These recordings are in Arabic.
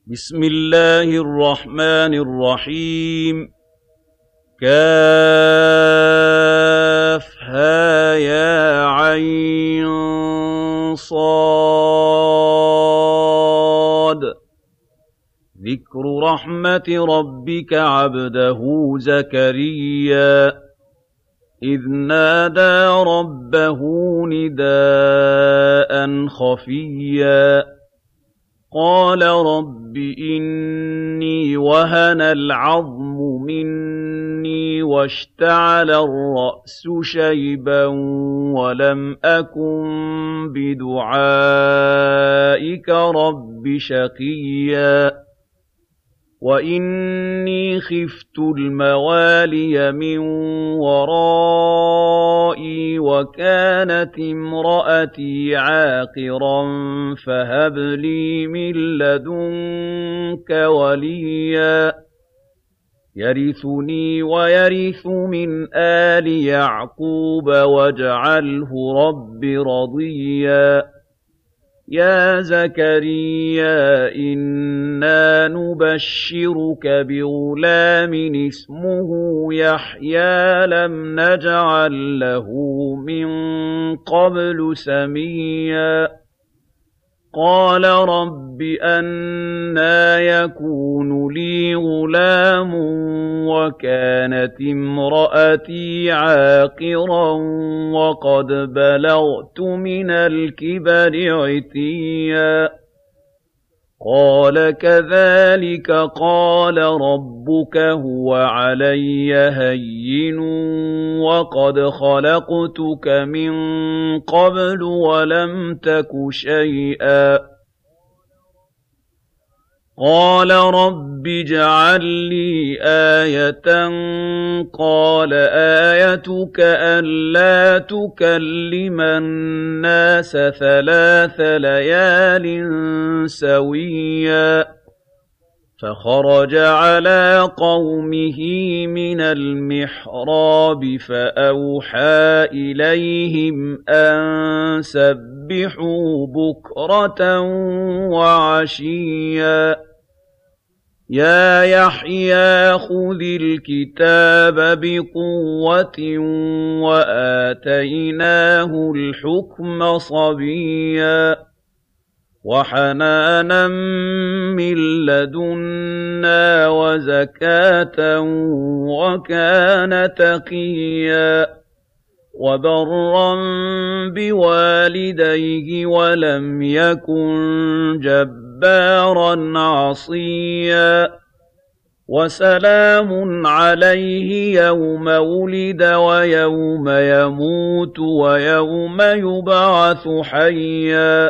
بسم الله الرحمن الرحيم كافها يا عين صاد ذكر رحمة ربك عبده زكريا إذ نادى ربه نداء خفيا قال رب إني وهن العظم مني واشتعل الرأس شيبا ولم أكن بدعائك رب شقيا وإني خفت الموالي من ورائي وكانت امرأتي عاقرا فهب لي من لدنك وليا يرثني ويرث من آل يعقوب واجعله رب رضيا يا زكريا إنا نبشرك بغلام اسمه يحيى لم نجعل له من قبل سميا قال رب أنى يكون لي غلام وكانت امرأتي عاقرا وقد بلغت من الكبر عتيا قال كذلك قال ربك هو علي هين وقد خلقتك من قبل ولم تك شيئا قال رب اجعل لي آية قال آيتك ألا تكلم الناس 3 ليال سويا فخرج على قومه من المحراب فأوحى إليهم أن سبحوا بكرة وعشيا يا يحيى خذ الكتاب بقوة وآتيناه الحكم صبيا وحنانا من لدنا وزكاة وكان تقيا وبرا بوالديه ولم يكن جبارا عصيا وسلام عليه يوم ولد ويوم يموت ويوم يبعث حيا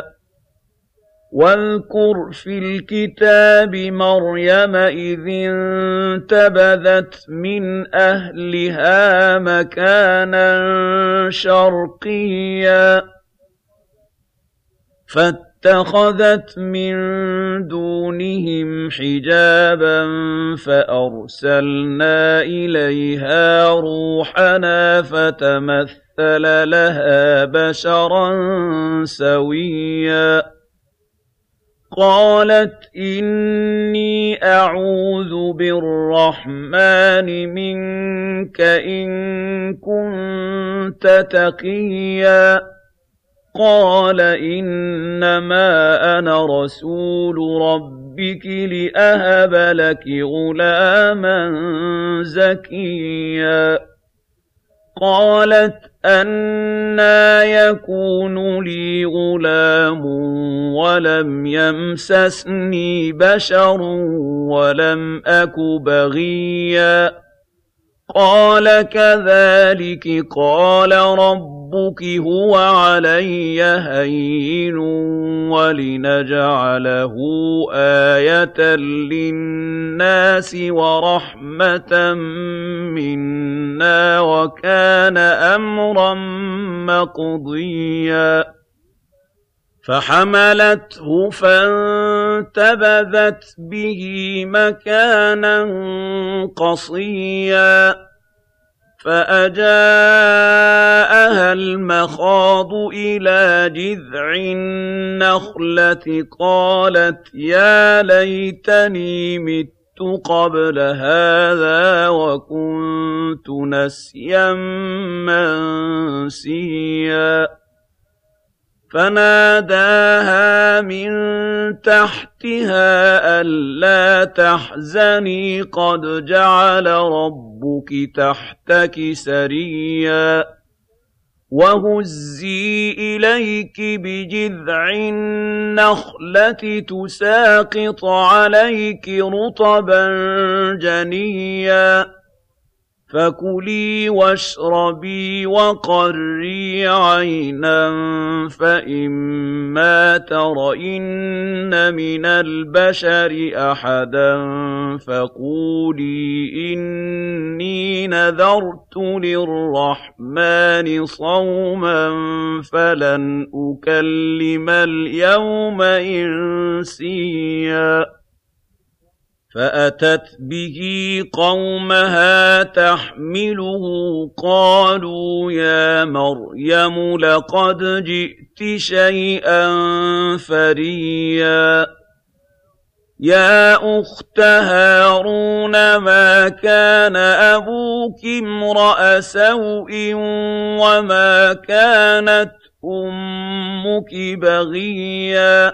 واذكر في الكتاب مريم إذ انتبذت من أهلها مكانا شرقيا فاتخذت من دونهم حجابا فأرسلنا إليها روحنا فتمثل لها بشرا سويا قالت إني أعوذ بالرحمن منك إن كنت تقيا قال إنما أنا رسول ربك لأهب لك غلاما زكيا قالت أنى يكون لي غلام ولم يمسسني بشر ولم أك بغيا قال كذلك قال ربك هو علي هين ولنجعله آية للناس ورحمة منا وكان أمرا مقضيا فحملته فانتبذت به مكانا قصيا فأجاءها المخاض إلى جذع النخلة قالت يا ليتني مت قبل هذا وكنت نسيا منسيا فناداها من تحتها ألا تحزني قد جعل ربك تحتك سريا وهزي إليك بجذع النخلة تساقط عليك رطبا جنيا فكلي واشربي وقري عينا فإما ترين من البشر أحدا فقولي إني نذرت للرحمن صوما فلن أكلم اليوم إنسيا فأتت به قومها تحمله قالوا يا مريم لقد جئت شيئا فريا يا أخت هارون ما كان أبوك امرأ سوء وما كانت أمك بغيا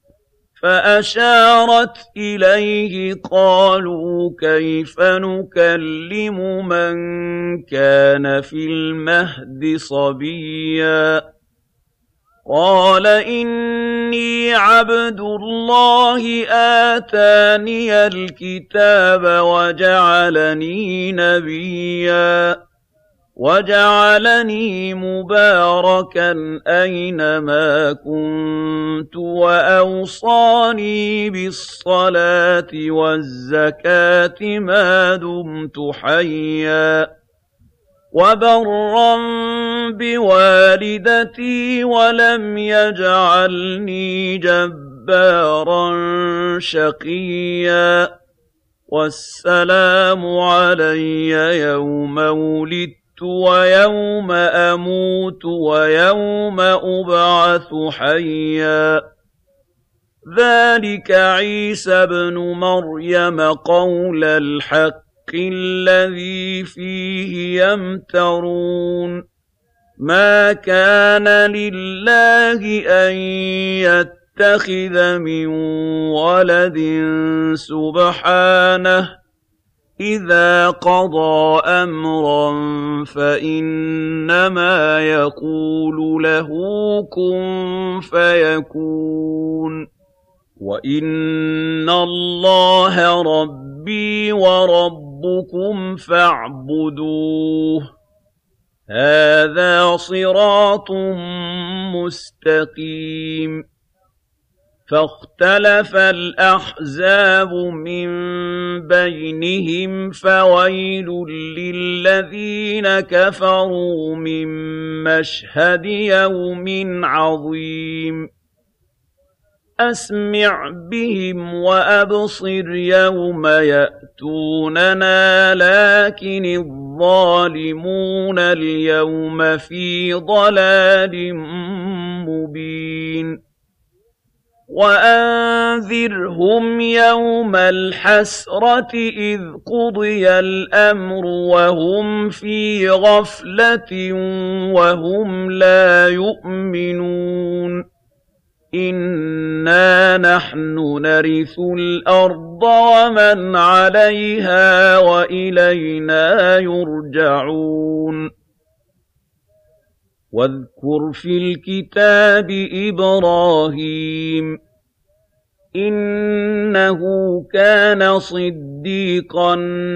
فأشارت إليه قالوا كيف نكلم من كان في المهد صبيا قال إني عبد الله آتاني الكتاب وجعلني نبيا وجعلني مباركا أينما كنت وأوصاني بالصلاة والزكاة ما دمت حيا وبرا بوالدتي ولم يجعلني جبارا شقيا والسلام علي يوم ولدت ويوم أموت ويوم أبعث حيا ذلك عيسى ابن مريم قول الحق الذي فيه يمترون ما كان لله أن يتخذ من ولد سبحانه إذا قضى أمرا فإنما يقول له كن فيكون وإن الله ربي وربكم فاعبدوه هذا صراط مستقيم فاختلف الأحزاب من بينهم فويل للذين كفروا من مشهد يوم عظيم أسمع بهم وأبصر يوم يأتوننا لكن الظالمون اليوم في ضلال مبين وأنذرهم يوم الحسرة إذ قضي الأمر وهم في غفلة وهم لا يؤمنون إنا نحن نرث الأرض ومن عليها وإلينا يرجعون واذكر في الكتاب إبراهيم إنه كان صديقا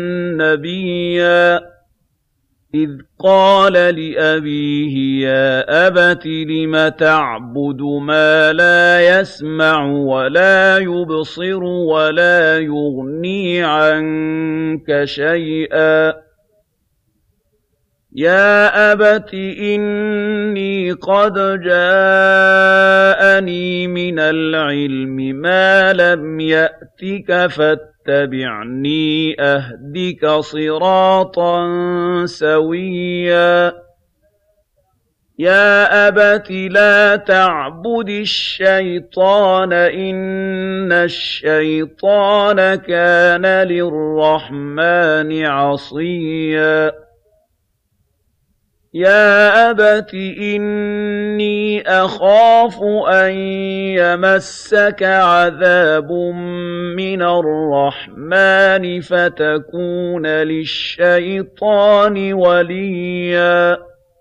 نبيا إذ قال لأبيه يا أبت لم تعبد ما لا يسمع ولا يبصر ولا يغني عنك شيئا يَا أَبَتِ إِنِّي قَدْ جَاءَنِي مِنَ الْعِلْمِ مَا لَمْ يَأْتِكَ فَاتَّبِعْنِي أَهْدِكَ صِرَاطًا سَوِيًّا يَا أَبَتِ لَا تَعْبُدِ الشَّيْطَانَ ۖ إِنَّ الشَّيْطَانَ كَانَ لِلرَّحْمَٰنِ عَصِيًّا يَا أَبَتِ إِنِّي أَخَافُ أَن يَمَسَّكَ عَذَابٌ مِّنَ الرَّحْمَٰنِ فَتَكُونَ لِلشَّيْطَانِ وَلِيًّا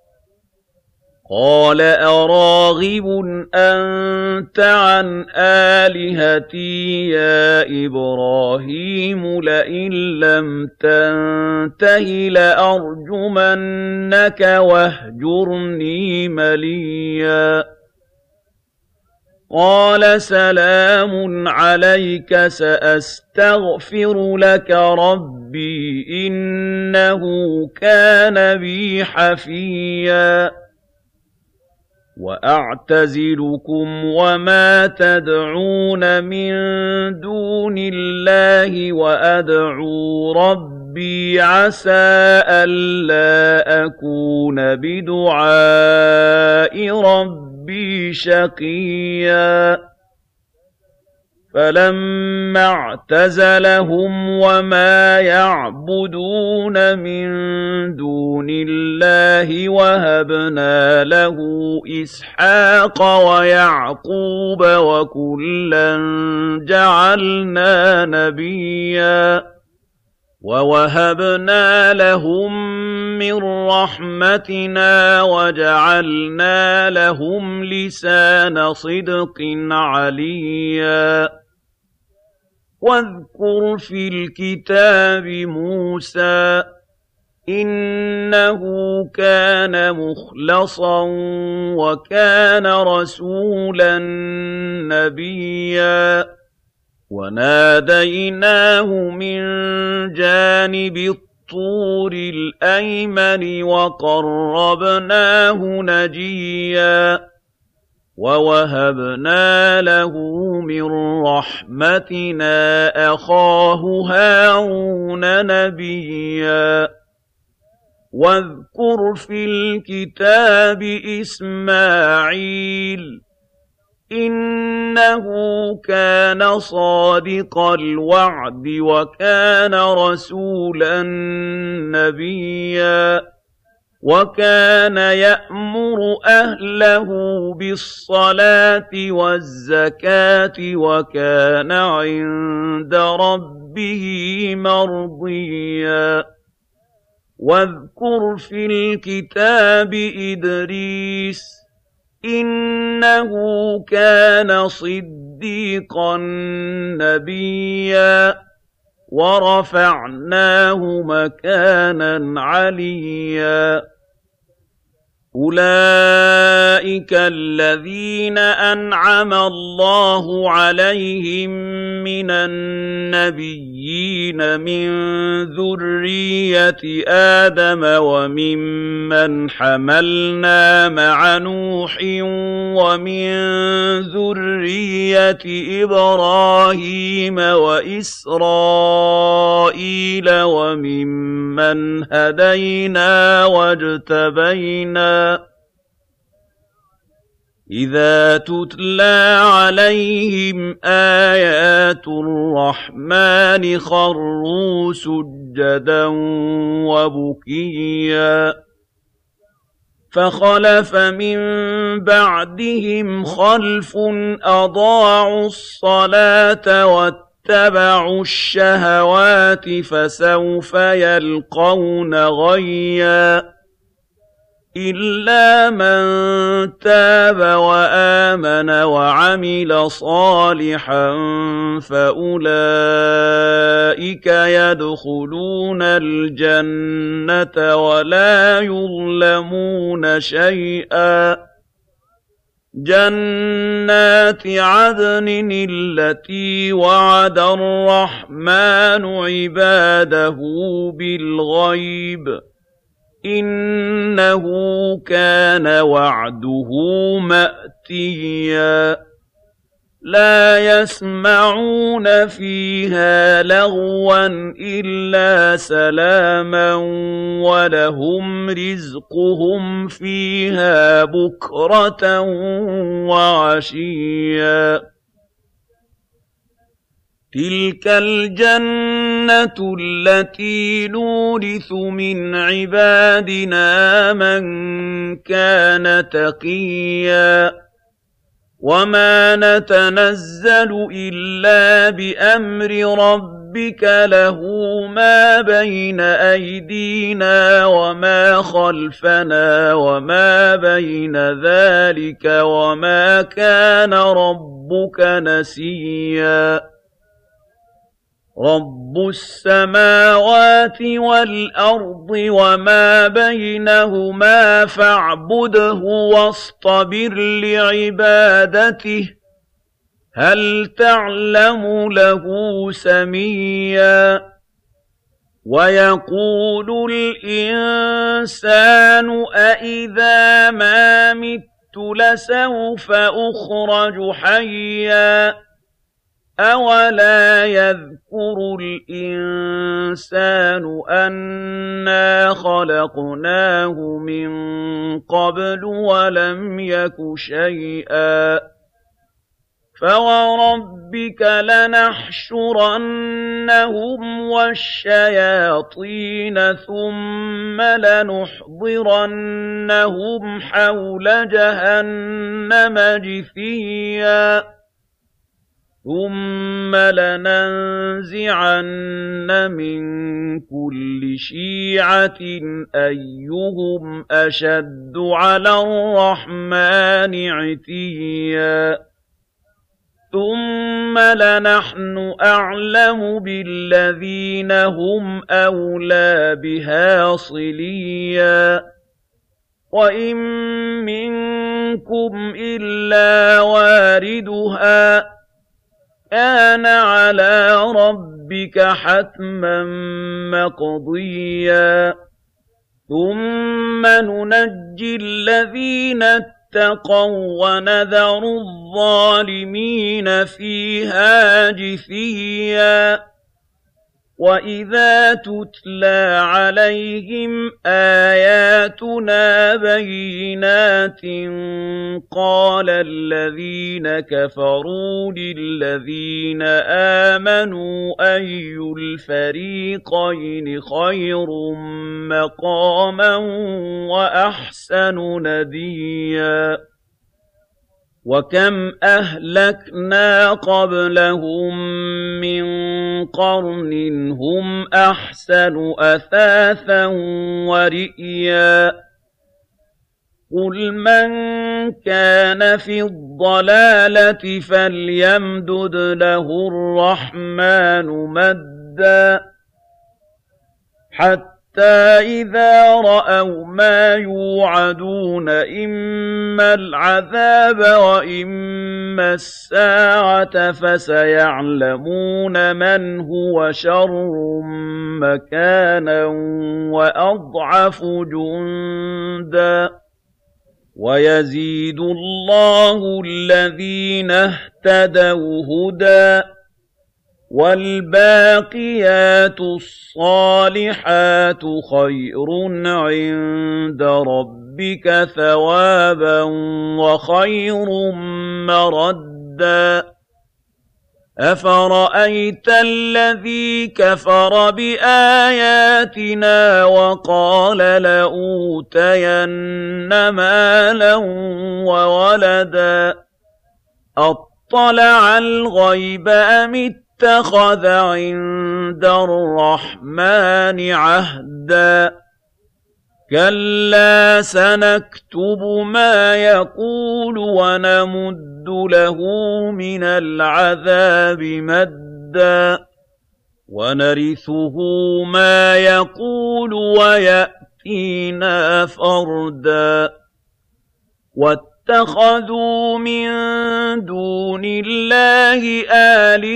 قَالَ أَرَاغِبٌ أَنتَ عَنْ آلِهَتِي يَا إِبْرَاهِيمُ لَئِن لَّمْ تَنتَهِ لَأَرْجُمَنَّكَ وَاهْجُرْنِي مَلِيًّا قَالَ سَلَامٌ عَلَيْكَ سَأَسْتَغْفِرُ لَكَ رَبِّي إِنَّهُ كَانَ بِي حَفِيًّا وَأَعْتَزِلُكُمْ وَمَا تَدْعُونَ مِن دُونِ اللَّهِ وَأَدْعُو رَبِّي عَسَىٰ أَلَّا أَكُونَ بِدُعَاءِ رَبِّي شَقِيًّا فَلَمَّا اعْتَزَلَهُمْ وَمَا يَعْبُدُونَ مِن دُونِ اللَّهِ وَهَبْنَا لَهُ إِسْحَاقَ وَيَعْقُوبَ ۖ وَكُلًّا جَعَلْنَا نَبِيًّا وَوَهَبْنَا لَهُم مِّن رَّحْمَتِنَا وَجَعَلْنَا لَهُمْ لِسَانَ صِدْقٍ عَلِيًّا وَاذْكُرْ فِي الْكِتَابِ مُوسَىٰ ۚ إِنَّهُ كَانَ مُخْلَصًا وَكَانَ رَسُولًا نَّبِيًّا وَنَادَيْنَاهُ مِن جَانِبِ الطُّورِ الْأَيْمَنِ وَقَرَّبْنَاهُ نَجِيًّا وَوَهَبْنَا لَهُ مِن رَّحْمَتِنَا أَخَاهُ هَارُونَ نَبِيًّا وَاذْكُرْ فِي الْكِتَابِ إِسْمَاعِيلَ ۚ إِنَّهُ كَانَ صَادِقَ الْوَعْدِ وَكَانَ رَسُولًا نَّبِيًّا وَكَانَ يَأْمُرُ أَهْلَهُ بِالصَّلَاةِ وَالزَّكَاةِ وَكَانَ عِندَ رَبِّهِ مَرْضِيًّا وَاذْكُرْ فِي الْكِتَابِ إِدْرِيسَ ۚ إِنَّهُ كَانَ صِدِّيقًا نَّبِيًّا وَرَفَعْنَاهُ مَكَانًا عَلِيًّا أُولَٰئِكَ الَّذِينَ أَنْعَمَ اللَّهُ عَلَيْهِم مِّنَ النَّبِيِّينَ مِن ذُرِّيَّةِ آدَمَ وَمِمَّنْ حَمَلْنَا مَعَ نُوحٍ وَمِن ذُرِّيَّةِ إِبْرَاهِيمَ وَإِسْرَائِيلَ وَمِمَّنْ هَدَيْنَا وَاجْتَبَيْنَا إِذَا تُتْلَىٰ عَلَيْهِمْ آيَاتُ الرَّحْمَٰنِ خَرُّوا سُجَّدًا وَبُكِيًّا فَخَلَفَ مِن بَعْدِهِمْ خَلْفٌ أَضَاعُوا الصَّلَاةَ وَاتَّبَعُوا الشَّهَوَاتِ فَسَوْفَ يَلْقَوْنَ غَيًّا إِلَّا مَن تَابَ وَآمَنَ وَعَمِلَ صَالِحًا فَأُولَٰئِكَ يَدْخُلُونَ الْجَنَّةَ وَلَا يُظْلَمُونَ شَيْئًا جَنَّاتِ عَدْنٍ الَّتِي وَعَدَ الرَّحْمَٰنُ عِبَادَهُ بِالْغَيْبِ ۚ إِنَّهُ كَانَ وَعْدُهُ مَأْتِيًّا لَا يَسْمَعُونَ فِيهَا لَغْوًا إِلَّا سَلَامًا وَلَهُمْ رِزْقُهُمْ فِيهَا بُكْرَةً وَعَشِيًّا تِلْكَ الْجَنَّةُ الَّتِي نُورِثُ مِنْ عِبَادِنَا مَنْ كَانَ تَقِيًّا وَمَا نَتَنَزَّلُ إِلَّا بِأَمْرِ رَبِّكَ لَهُ مَا بَيْنَ أَيْدِينَا وَمَا خَلْفَنَا وَمَا بَيْنَ ذَلِكَ وَمَا كَانَ رَبُّكَ نَسِيًّا رَبُّ السَّمَاوَاتِ وَالْأَرْضِ وَمَا بَيْنَهُمَا فَاعْبُدْهُ وَاصْطَبِرْ لِعِبَادَتِهِ هَلْ تَعْلَمُ لَهُ سَمِيًّا وَيَقُولُ الْإِنسَانُ أَإِذَا مَا مِتُّ لَسَوْفَ أُخْرَجُ حَيًّا أَوَلَا يَذْكُرُ الْإِنسَانُ أَنَّا خَلَقْنَاهُ مِن قَبْلُ وَلَمْ يَكُ شَيْئًا فَوَرَبِّكَ لَنَحْشُرَنَّهُمْ وَالشَّيَاطِينَ ثُمَّ لَنُحْضِرَنَّهُمْ حَوْلَ جَهَنَّمَ جِثِيًّا ثُمَّ لَنَنزِعَنَّ مِن كُلِّ شِيعَةٍ أَيُّهُمْ أَشَدُّ عَلَى الرَّحْمَنِ عِتِيًّا ثُمَّ لَنَحْنُ أَعْلَمُ بِالَّذِينَ هُمْ أَوْلَىٰ بِهَا صِلِيًّا وَإِن مِّنكُمْ إِلَّا وَارِدُهَا كَانَ عَلَىٰ رَبِّكَ حَتْمًا مَّقْضِيًّا ثُمَّ نُنَجِّي الَّذِينَ اتَّقَوا وَّنَذَرُ الظَّالِمِينَ فِيهَا جِثِيًّا وَإِذَا تُتْلَىٰ عَلَيْهِمْ آيَاتُنَا بَيِّنَاتٍ قَالَ الَّذِينَ كَفَرُوا لِلَّذِينَ آمَنُوا أَيُّ الْفَرِيقَيْنِ خَيْرٌ مَّقَامًا وَأَحْسَنُ نَدِيًّا وَكَمْ أَهْلَكْنَا قَبْلَهُم مِّن قَرْنٍ هُمْ أَحْسَنُ أَثَاثًا وَرِئْيًا قُلْ مَن كَانَ فِي الضَّلَالَةِ فَلْيَمْدُدْ لَهُ الرَّحْمَٰنُ مَدًّا حَتَّىٰ إِذَا رَأَوْا مَا يُوعَدُونَ إِمَّا الْعَذَابَ وَإِمَّا السَّاعَةَ فَسَيَعْلَمُونَ مَنْ هُوَ شَرٌّ مَّكَانًا وَأَضْعَفُ جُندًا وَيَزِيدُ اللَّهُ الَّذِينَ اهْتَدَوْا هُدًى وَالْبَاقِيَاتُ الصَّالِحَاتُ خَيْرٌ عِندَ رَبِّكَ ثَوَابًا وَخَيْرٌ مَّرَدًّا أَفَرَأَيْتَ الَّذِي كَفَرَ بِآيَاتِنَا وَقَالَ لَأُوتَيَنَّ مَالًا وَوَلَدًا أَطَّلَعَ الْغَيْبَ أَمِ اتَّخَذَ عِندَ الرَّحْمَٰنِ عَهْدًا كَلَّا سَنَكْتُبُ مَا يَقُولُ وَنَمُدُّ لَهُ مِنَ الْعَذَابِ مَدًّا وَنَرِثُهُ مَا يَقُولُ وَيَأْتِينَا فَرْدًا وَاتَّخَذُوا مِن دُونِ اللَّهِ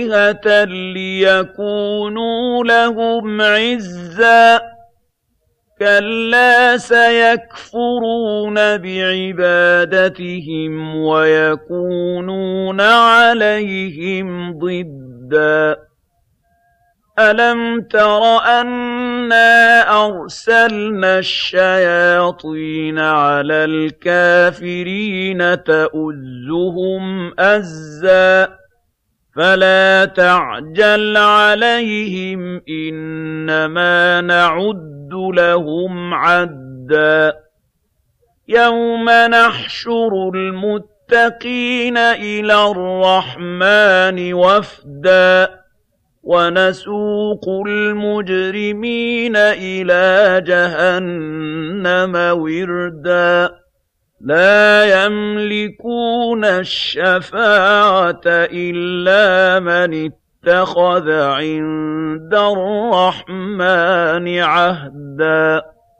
آلِهَةً لِّيَكُونُوا لَهُمْ عِزًّا كَلَّا سَيَكْفُرُونَ بِعِبَادَتِهِمْ وَيَكُونُونَ عَلَيْهِمْ ضِدًّا أَلَمْ تَرَ أَنَّا أَرْسَلْنَا الشَّيَاطِينَ عَلَى الْكَافِرِينَ تَؤُزُّهُمْ أَزًّا فَلَا تَعْجَلْ عَلَيْهِمْ إِنَّمَا نَعُدُّ لَهُمْ عَدًّا يَوْمَ نَحْشُرُ الْمُتَّقِينَ إِلَى الرَّحْمَٰنِ وَفْدًا وَنَسُوقُ الْمُجْرِمِينَ إِلَىٰ جَهَنَّمَ وِرْدًا لَّا يَمْلِكُونَ الشَّفَاعَةَ إِلَّا مَنِ اتَّخَذَ عِندَ الرَّحْمَٰنِ عَهْدًا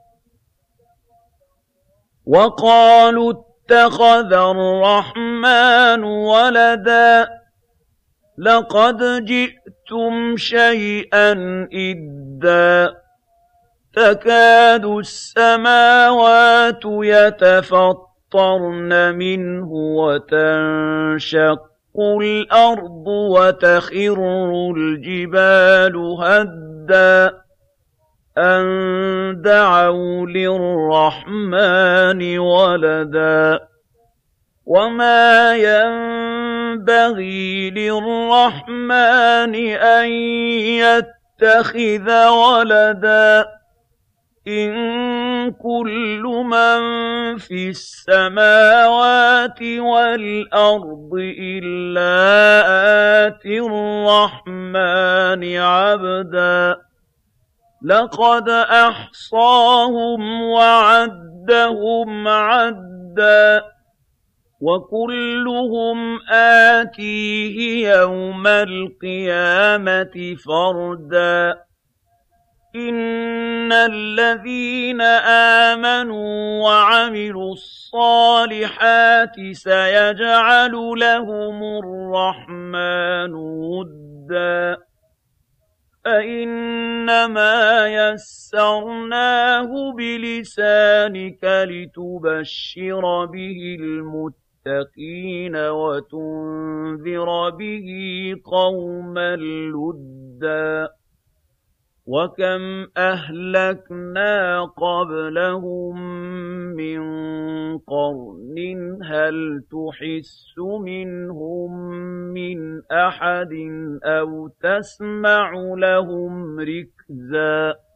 وَقَالُوا اتَّخَذَ الرَّحْمَٰنُ وَلَدًا لَّقَدْ جِئْتُمْ شَيْئًا إِدًّا تَكَادُ السَّمَاوَاتُ يَتَفَطَّرْنَ مِنْهُ وَتَنشَقُّ الْأَرْضُ وَتَخِرُّ الْجِبَالُ هَدًّا أَن دَعَوْا لِلرَّحْمَٰنِ وَلَدًا وَمَا يَنبَغِي لِلرَّحْمَٰنِ أَن يَتَّخِذَ وَلَدًا إِن كُلُّ مَن فِي السَّمَاوَاتِ وَالْأَرْضِ إِلَّا آتِي الرَّحْمَٰنِ عَبْدًا لَّقَدْ أَحْصَاهُمْ وَعَدَّهُمْ عَدًّا وَكُلُّهُمْ آتِيهِ يَوْمَ الْقِيَامَةِ فَرْدًا إِنَّ الَّذِينَ آمَنُوا وَعَمِلُوا الصَّالِحَاتِ سَيَجْعَلُ لَهُمُ الرَّحْمَٰنُ وُدًّا فَإِنَّمَا يَسَّرْنَاهُ بِلِسَانِكَ لِتُبَشِّرَ بِهِ الْمُتَّقِينَ وَتُنذِرَ بِهِ قَوْمًا لُّدًّا وَكَمْ أَهْلَكْنَا قَبْلَهُم مِّن قَرْنٍ هَلْ تُحِسُّ مِنْهُم مِّنْ أَحَدٍ أَوْ تَسْمَعُ لَهُمْ رِكْزًا